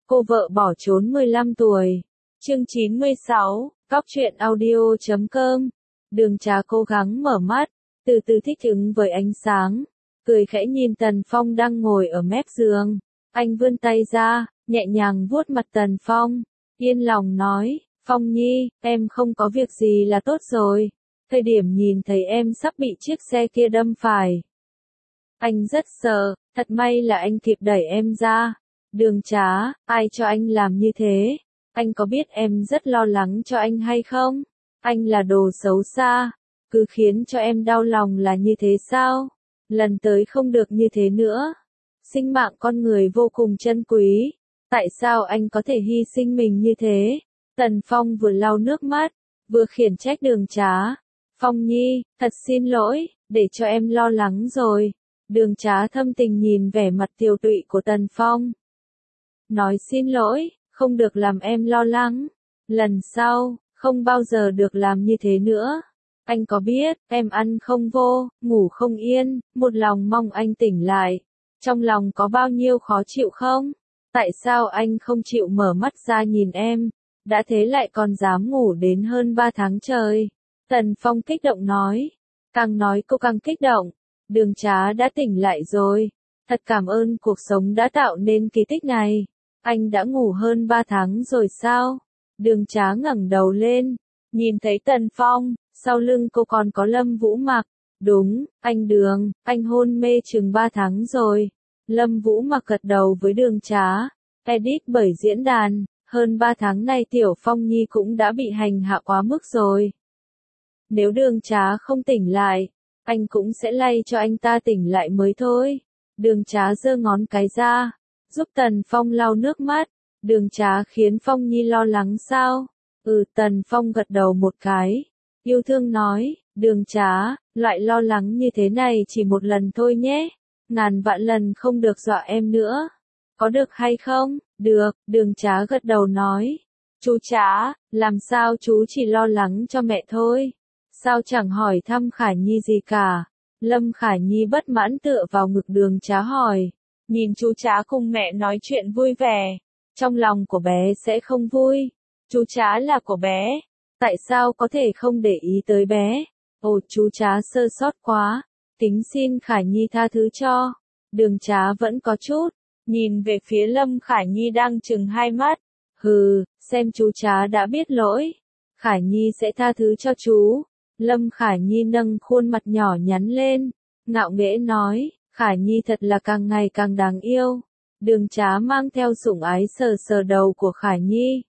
Cô vợ bỏ trốn 15 tuổi. Chương 96, Cóc truyện audio.com. Đường Trá cố gắng mở mắt, từ từ thích ứng với ánh sáng, cười khẽ nhìn Tần Phong đang ngồi ở mép giường. Anh vươn tay ra, nhẹ nhàng vuốt mặt Tần Phong, yên lòng nói, Phong Nhi, em không có việc gì là tốt rồi. Thời điểm nhìn thấy em sắp bị chiếc xe kia đâm phải, anh rất sợ, thật may là anh kịp đẩy em ra. Đường Trá, ai cho anh làm như thế? Anh có biết em rất lo lắng cho anh hay không? Anh là đồ xấu xa, cứ khiến cho em đau lòng là như thế sao? Lần tới không được như thế nữa. Sinh mạng con người vô cùng chân quý, tại sao anh có thể hy sinh mình như thế? Tần Phong vừa lau nước mắt, vừa khiển trách Đường Trá. Phong Nhi, thật xin lỗi, để cho em lo lắng rồi. Đường Trá thâm tình nhìn vẻ mặt tiều tụy của Tần Phong. Nói xin lỗi, không được làm em lo lắng. Lần sau, không bao giờ được làm như thế nữa. Anh có biết, em ăn không vô, ngủ không yên, một lòng mong anh tỉnh lại. Trong lòng có bao nhiêu khó chịu không? Tại sao anh không chịu mở mắt ra nhìn em? Đã thế lại còn dám ngủ đến hơn 3 tháng trời. Tần Phong kích động nói. Càng nói cô càng kích động. Đường Trá đã tỉnh lại rồi. Thật cảm ơn cuộc sống đã tạo nên kỳ tích này. Anh đã ngủ hơn 3 tháng rồi sao? Đường Trá ngẩng đầu lên, nhìn thấy Tần Phong, sau lưng cô còn có Lâm Vũ Mặc. Đúng, anh Đường, anh hôn mê chừng 3 tháng rồi. Lâm Vũ Mặc gật đầu với Đường Trá. Edit bởi diễn đàn, hơn 3 tháng nay Tiểu Phong Nhi cũng đã bị hành hạ quá mức rồi. Nếu Đường Trá không tỉnh lại, anh cũng sẽ lay cho anh ta tỉnh lại mới thôi. Đường Trá giơ ngón cái ra, giúp Tần Phong lau nước mắt. Đường Trá khiến Phong Nhi lo lắng sao? Tần Phong gật đầu một cái, yêu thương nói, Đường Trá, loại lo lắng như thế này chỉ một lần thôi nhé. Ngàn vạn lần không được dọa em nữa. Có được hay không? Được, Đường Trá gật đầu nói. Chú Trá, làm sao chú chỉ lo lắng cho mẹ thôi? Sao chẳng hỏi thăm Khả Nhi gì cả? Lâm Khả Nhi bất mãn tựa vào ngực Đường Trá hỏi. Nhìn chú Trá cùng mẹ nói chuyện vui vẻ, trong lòng của bé sẽ không vui. Chú Trá là của bé, tại sao có thể không để ý tới bé? Chú Trá sơ sót quá, kính xin Khả Nhi tha thứ cho. Đường Trá vẫn có chút, nhìn về phía Lâm Khả Nhi đang trừng hai mắt. Xem chú Trá đã biết lỗi, Khả Nhi sẽ tha thứ cho chú. Lâm Khả Nhi nâng khuôn mặt nhỏ nhắn lên, ngạo nghễ nói, Khả Nhi thật là càng ngày càng đáng yêu. Đường Trá mang theo sủng ái sờ sờ đầu của Khả Nhi.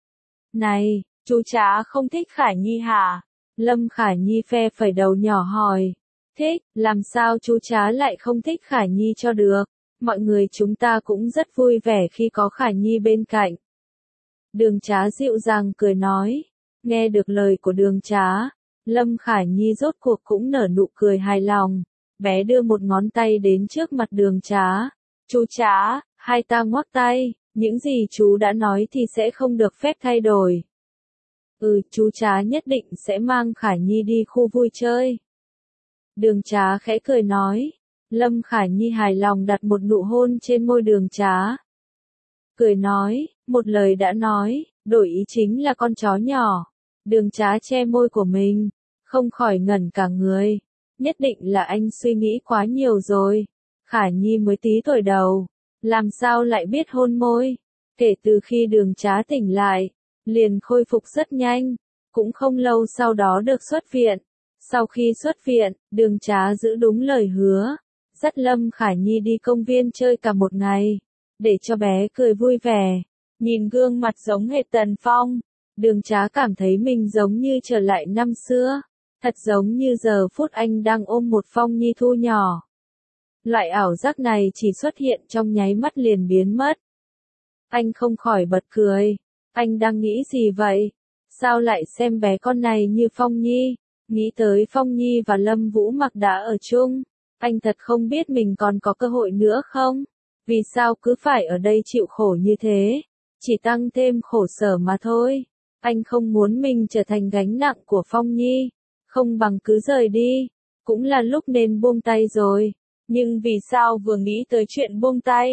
Này, chú Trá không thích Khả Nhi hả? Lâm Khả Nhi phe phẩy đầu nhỏ hỏi. Thích, làm sao chú Trá lại không thích Khả Nhi cho được? Mọi người chúng ta cũng rất vui vẻ khi có Khả Nhi bên cạnh. Đường Trá dịu dàng cười nói. Nghe được lời của Đường Trá, Lâm Khả Nhi rốt cuộc cũng nở nụ cười hài lòng. Bé đưa một ngón tay đến trước mặt Đường Trá. Chú Trá, hai ta ngoắc tay, những gì chú đã nói thì sẽ không được phép thay đổi. Chú Trá nhất định sẽ mang Khả Nhi đi khu vui chơi. Đường Trá khẽ cười nói. Lâm Khả Nhi hài lòng đặt một nụ hôn trên môi Đường Trá. Cười nói, một lời đã nói, đổi ý chính là con chó nhỏ. Đường Trá che môi của mình, không khỏi ngẩn cả người. Nhất định là anh suy nghĩ quá nhiều rồi. Khả Nhi mới tí tuổi đầu, làm sao lại biết hôn môi? Kể từ khi Đường Trá tỉnh lại, liền khôi phục rất nhanh, cũng không lâu sau đó được xuất viện. Sau khi xuất viện, Đường Trá giữ đúng lời hứa, dắt Lâm Khả Nhi đi công viên chơi cả một ngày, để cho bé cười vui vẻ. Nhìn gương mặt giống hệt Tần Phong, Đường Trá cảm thấy mình giống như trở lại năm xưa, thật giống như giờ phút anh đang ôm một Phong Nhi thu nhỏ. Loại ảo giác này chỉ xuất hiện trong nháy mắt liền biến mất. Anh không khỏi bật cười. Anh đang nghĩ gì vậy? Sao lại xem bé con này như Phong Nhi? Nghĩ tới Phong Nhi và Lâm Vũ Mặc đã ở chung. Anh thật không biết mình còn có cơ hội nữa không? Vì sao cứ phải ở đây chịu khổ như thế? Chỉ tăng thêm khổ sở mà thôi. Anh không muốn mình trở thành gánh nặng của Phong Nhi. Không bằng cứ rời đi. Cũng là lúc nên buông tay rồi. Nhưng vì sao vừa nghĩ tới chuyện buông tay,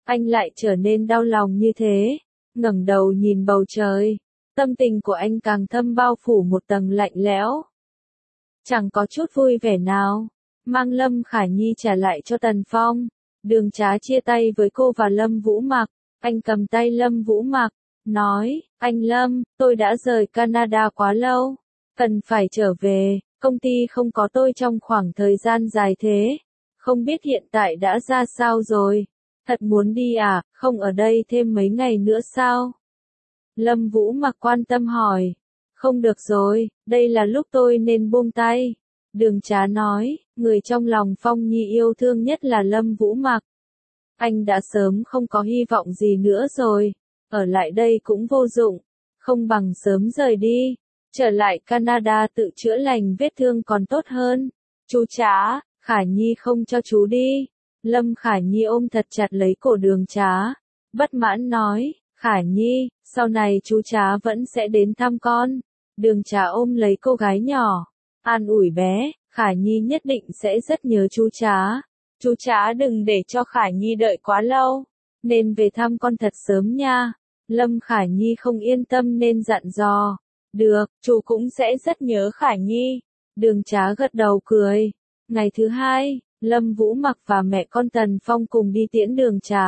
anh lại trở nên đau lòng như thế, ngẩng đầu nhìn bầu trời, tâm tình của anh càng thâm bao phủ một tầng lạnh lẽo. Chẳng có chút vui vẻ nào, mang Lâm Khải Nhi trả lại cho Tần Phong. Đường Trá chia tay với cô và Lâm Vũ Mặc, anh cầm tay Lâm Vũ Mặc, nói, anh Lâm, tôi đã rời Canada quá lâu, cần phải trở về, công ty không có tôi trong khoảng thời gian dài thế, không biết hiện tại đã ra sao rồi, thật muốn đi à, không ở đây thêm mấy ngày nữa sao? Lâm Vũ Mặc quan tâm hỏi, không được rồi, đây là lúc tôi nên buông tay. Đường Trá nói, người trong lòng Phong Nhi yêu thương nhất là Lâm Vũ Mặc. Anh đã sớm không có hy vọng gì nữa rồi, ở lại đây cũng vô dụng, không bằng sớm rời đi, trở lại Canada tự chữa lành vết thương còn tốt hơn. Chú Trá, Khải Nhi không cho chú đi. Lâm Khải Nhi ôm thật chặt lấy cổ Đường Trá, bất mãn nói, Khải Nhi, sau này chú Trá vẫn sẽ đến thăm con. Đường Trá ôm lấy cô gái nhỏ, an ủi bé, Khải Nhi nhất định sẽ rất nhớ chú Trá. Chú Trá đừng để cho Khải Nhi đợi quá lâu, nên về thăm con thật sớm nha. Lâm Khải Nhi không yên tâm nên dặn dò, được, chú cũng sẽ rất nhớ Khải Nhi. Đường Trá gật đầu cười. Ngày thứ hai, Lâm Vũ Mặc và mẹ con Tần Phong cùng đi tiễn Đường Trá.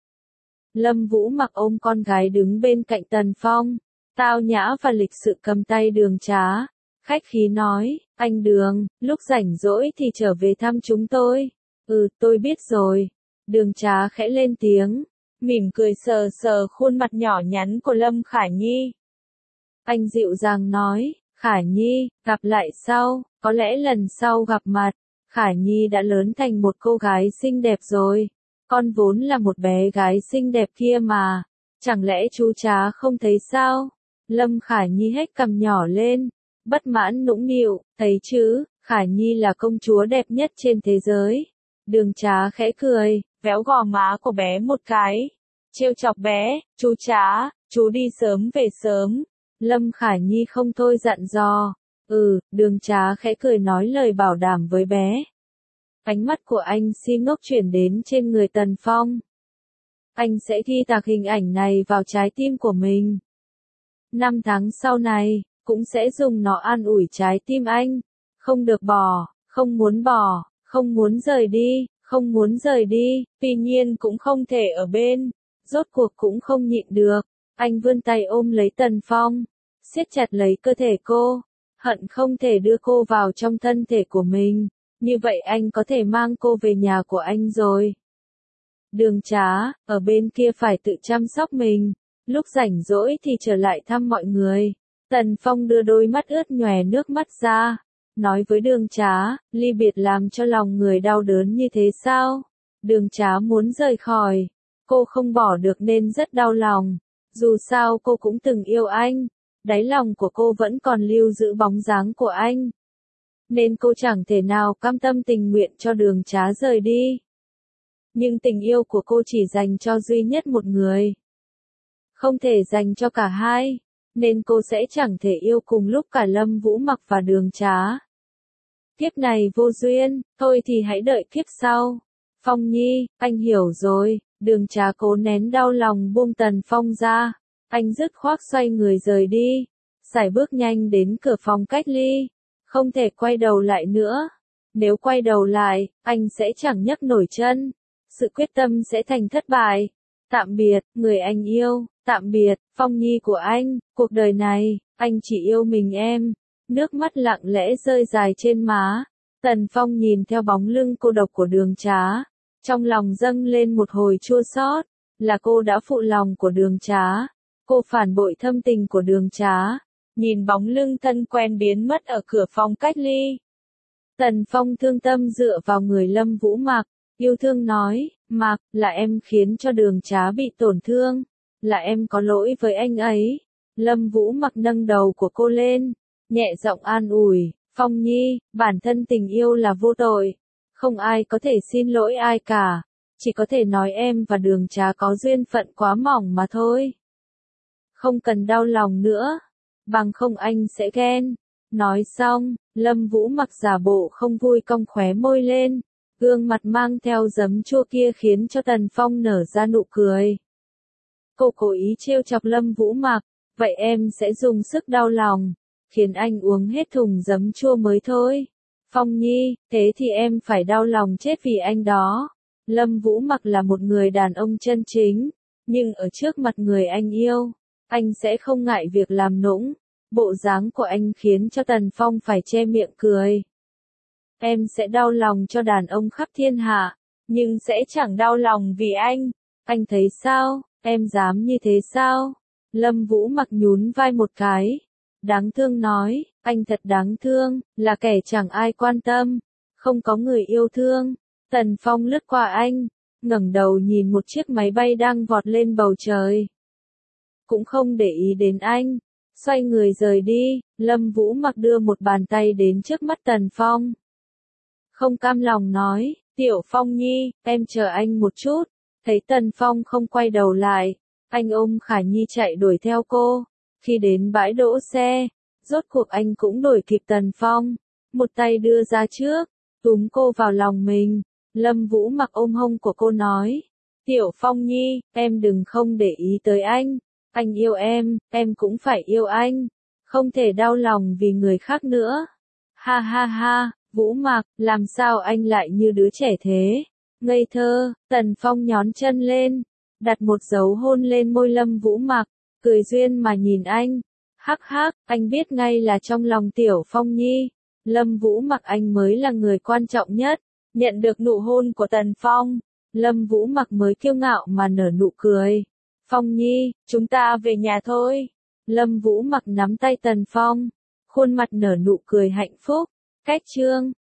Lâm Vũ Mặc ôm con gái đứng bên cạnh Tần Phong, tao nhã và lịch sự cầm tay Đường Trá, khách khí nói, anh Đường, lúc rảnh rỗi thì trở về thăm chúng tôi. Tôi biết rồi. Đường Trá khẽ lên tiếng, mỉm cười sờ sờ khuôn mặt nhỏ nhắn của Lâm Khải Nhi. Anh dịu dàng nói, Khải Nhi, gặp lại sau, có lẽ lần sau gặp mặt, Khải Nhi đã lớn thành một cô gái xinh đẹp rồi. Con vốn là một bé gái xinh đẹp kia mà, chẳng lẽ chú Trá không thấy sao? Lâm Khải Nhi hét cằm nhỏ lên, bất mãn nũng nịu, thấy chứ, Khải Nhi là công chúa đẹp nhất trên thế giới. Đường Trá khẽ cười, véo gò má của bé một cái, trêu chọc bé, chú Trá, chú đi sớm về sớm. Lâm Khải Nhi không thôi dặn dò, Đường Trá khẽ cười nói lời bảo đảm với bé. Ánh mắt của anh si ngốc chuyển đến trên người Tần Phong. Anh sẽ ghi tạc hình ảnh này vào trái tim của mình. 5 tháng sau này, cũng sẽ dùng nó an ủi trái tim anh. Không được bỏ, không muốn bỏ, không muốn rời đi, không muốn rời đi, tuy nhiên cũng không thể ở bên. Rốt cuộc cũng không nhịn được. Anh vươn tay ôm lấy Tần Phong, siết chặt lấy cơ thể cô, hận không thể đưa cô vào trong thân thể của mình. Như vậy anh có thể mang cô về nhà của anh rồi. Đường Trá, ở bên kia phải tự chăm sóc mình, lúc rảnh rỗi thì trở lại thăm mọi người. Tần Phong đưa đôi mắt ướt nhòe nước mắt ra, nói với Đường Trá, ly biệt làm cho lòng người đau đớn như thế sao? Đường Trá muốn rời khỏi, cô không bỏ được nên rất đau lòng. Dù sao cô cũng từng yêu anh, đáy lòng của cô vẫn còn lưu giữ bóng dáng của anh. Nên cô chẳng thể nào cam tâm tình nguyện cho Đường Trá rời đi. Nhưng tình yêu của cô chỉ dành cho duy nhất một người. Không thể dành cho cả hai, nên cô sẽ chẳng thể yêu cùng lúc cả Lâm Vũ Mặc và Đường Trá. Kiếp này vô duyên, thôi thì hãy đợi kiếp sau. Phong Nhi, anh hiểu rồi. Đường Trá cố nén đau lòng buông Tần Phong ra. Anh dứt khoát xoay người rời đi, sải bước nhanh đến cửa phòng cách ly. Không thể quay đầu lại nữa. Nếu quay đầu lại, anh sẽ chẳng nhấc nổi chân. Sự quyết tâm sẽ thành thất bại. Tạm biệt, người anh yêu, tạm biệt, Phong Nhi của anh, cuộc đời này, anh chỉ yêu mình em. Nước mắt lặng lẽ rơi dài trên má. Tần Phong nhìn theo bóng lưng cô độc của Đường Trá. Trong lòng dâng lên một hồi chua xót, là cô đã phụ lòng của Đường Trá. Cô phản bội thâm tình của Đường Trá. Nhìn bóng lưng thân quen biến mất ở cửa phòng cách ly. Tần Phong thương tâm dựa vào người Lâm Vũ Mặc, yêu thương nói, Mặc, là em khiến cho Đường Trá bị tổn thương, là em có lỗi với anh ấy. Lâm Vũ Mặc nâng đầu của cô lên, nhẹ giọng an ủi, Phong Nhi, bản thân tình yêu là vô tội, không ai có thể xin lỗi ai cả, chỉ có thể nói em và Đường Trá có duyên phận quá mỏng mà thôi. Không cần đau lòng nữa, bằng không anh sẽ ghen. Nói xong, Lâm Vũ Mặc giả bộ không vui cong khóe môi lên, Gương mặt mang theo giấm chua kia khiến cho Tần Phong nở ra nụ cười. Cô cố ý trêu chọc Lâm Vũ Mặc, vậy em sẽ dùng sức đau lòng, khiến anh uống hết thùng giấm chua mới thôi. Phong Nhi, thế thì em phải đau lòng chết vì anh đó. Lâm Vũ Mặc là một người đàn ông chân chính, nhưng ở trước mặt người anh yêu, anh sẽ không ngại việc làm nũng. Bộ dáng của anh khiến cho Tần Phong phải che miệng cười. Em sẽ đau lòng cho đàn ông khắp thiên hạ, nhưng sẽ chẳng đau lòng vì anh thấy sao, em dám như thế sao? Lâm Vũ Mặc nhún vai một cái, đáng thương nói, anh thật đáng thương, là kẻ chẳng ai quan tâm, không có người yêu thương. Tần Phong lướt qua anh, ngẩng đầu nhìn một chiếc máy bay đang vọt lên bầu trời. Cũng không để ý đến anh, xoay người rời đi. Lâm Vũ Mặc đưa một bàn tay đến trước mắt Tần Phong. Không cam lòng nói, Tiểu Phong Nhi, em chờ anh một chút. Thấy Tần Phong không quay đầu lại, anh ôm Khả Nhi chạy đuổi theo cô. Khi đến bãi đỗ xe, rốt cuộc anh cũng đuổi kịp Tần Phong. Một tay đưa ra trước, túm cô vào lòng mình. Lâm Vũ Mặc ôm hông của cô nói, Tiểu Phong Nhi, em đừng không để ý tới anh yêu em cũng phải yêu anh, không thể đau lòng vì người khác nữa. Ha ha ha, Vũ Mặc, làm sao anh lại như đứa trẻ thế? Ngây thơ. Tần Phong nhón chân lên, đặt một dấu hôn lên môi Lâm Vũ Mặc, cười duyên mà nhìn anh. Hắc hắc, anh biết ngay là trong lòng Tiểu Phong Nhi, Lâm Vũ Mặc anh mới là người quan trọng nhất. Nhận được nụ hôn của Tần Phong, Lâm Vũ Mặc mới kiêu ngạo mà nở nụ cười. Phong Nhi, chúng ta về nhà thôi. Lâm Vũ Mặc nắm tay Tần Phong, khuôn mặt nở nụ cười hạnh phúc. Cách chương